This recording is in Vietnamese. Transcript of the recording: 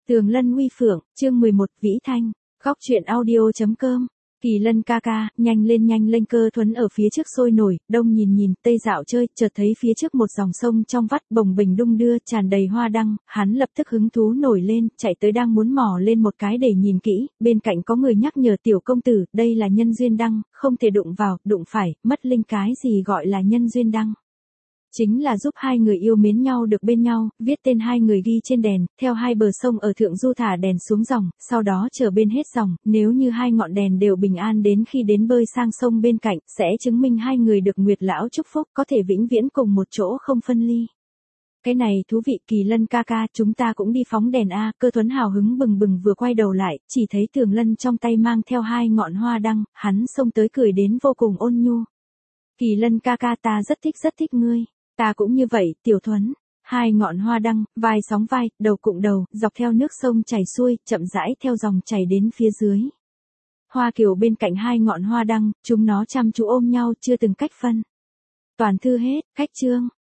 Tường Lân Uy Phượng, chương 11, Vĩ Thanh, góc truyện audio.com. Kỳ Lân ca ca, nhanh lên Cơ Thuấn ở phía trước sôi nổi, đông nhìn, tây dạo chơi, chợt thấy phía trước một dòng sông trong vắt bồng bềnh đung đưa, tràn đầy hoa đăng, hắn lập tức hứng thú nổi lên, chạy tới đang muốn mò lên một cái để nhìn kỹ, bên cạnh có người nhắc nhở tiểu công tử, đây là nhân duyên đăng, không thể đụng vào, đụng phải, mất linh. Cái gì gọi là nhân duyên đăng? Chính là giúp hai người yêu mến nhau được bên nhau, viết tên hai người ghi trên đèn, theo hai bờ sông ở thượng du thả đèn xuống dòng, sau đó chờ bên hết dòng, nếu như hai ngọn đèn đều bình an đến khi đến bơi sang sông bên cạnh, sẽ chứng minh hai người được Nguyệt lão chúc phúc, có thể vĩnh viễn cùng một chỗ không phân ly. Cái này thú vị. Kỳ Lân ca ca, chúng ta cũng đi phóng đèn a. Cơ Thuấn hào hứng bừng vừa quay đầu lại, chỉ thấy Tường Lân trong tay mang theo hai ngọn hoa đăng, hắn xông tới cười đến vô cùng ôn nhu. Kỳ Lân ca ca, ta rất thích ngươi. Ta cũng như vậy, Tiểu Thuấn. Hai ngọn hoa đăng, vai sóng vai, đầu cụng đầu, dọc theo nước sông chảy xuôi, chậm rãi theo dòng chảy đến phía dưới. Hoa Kiều bên cạnh hai ngọn hoa đăng, chúng nó chăm chú ôm nhau chưa từng cách phân. Toàn thư hết, cách chương.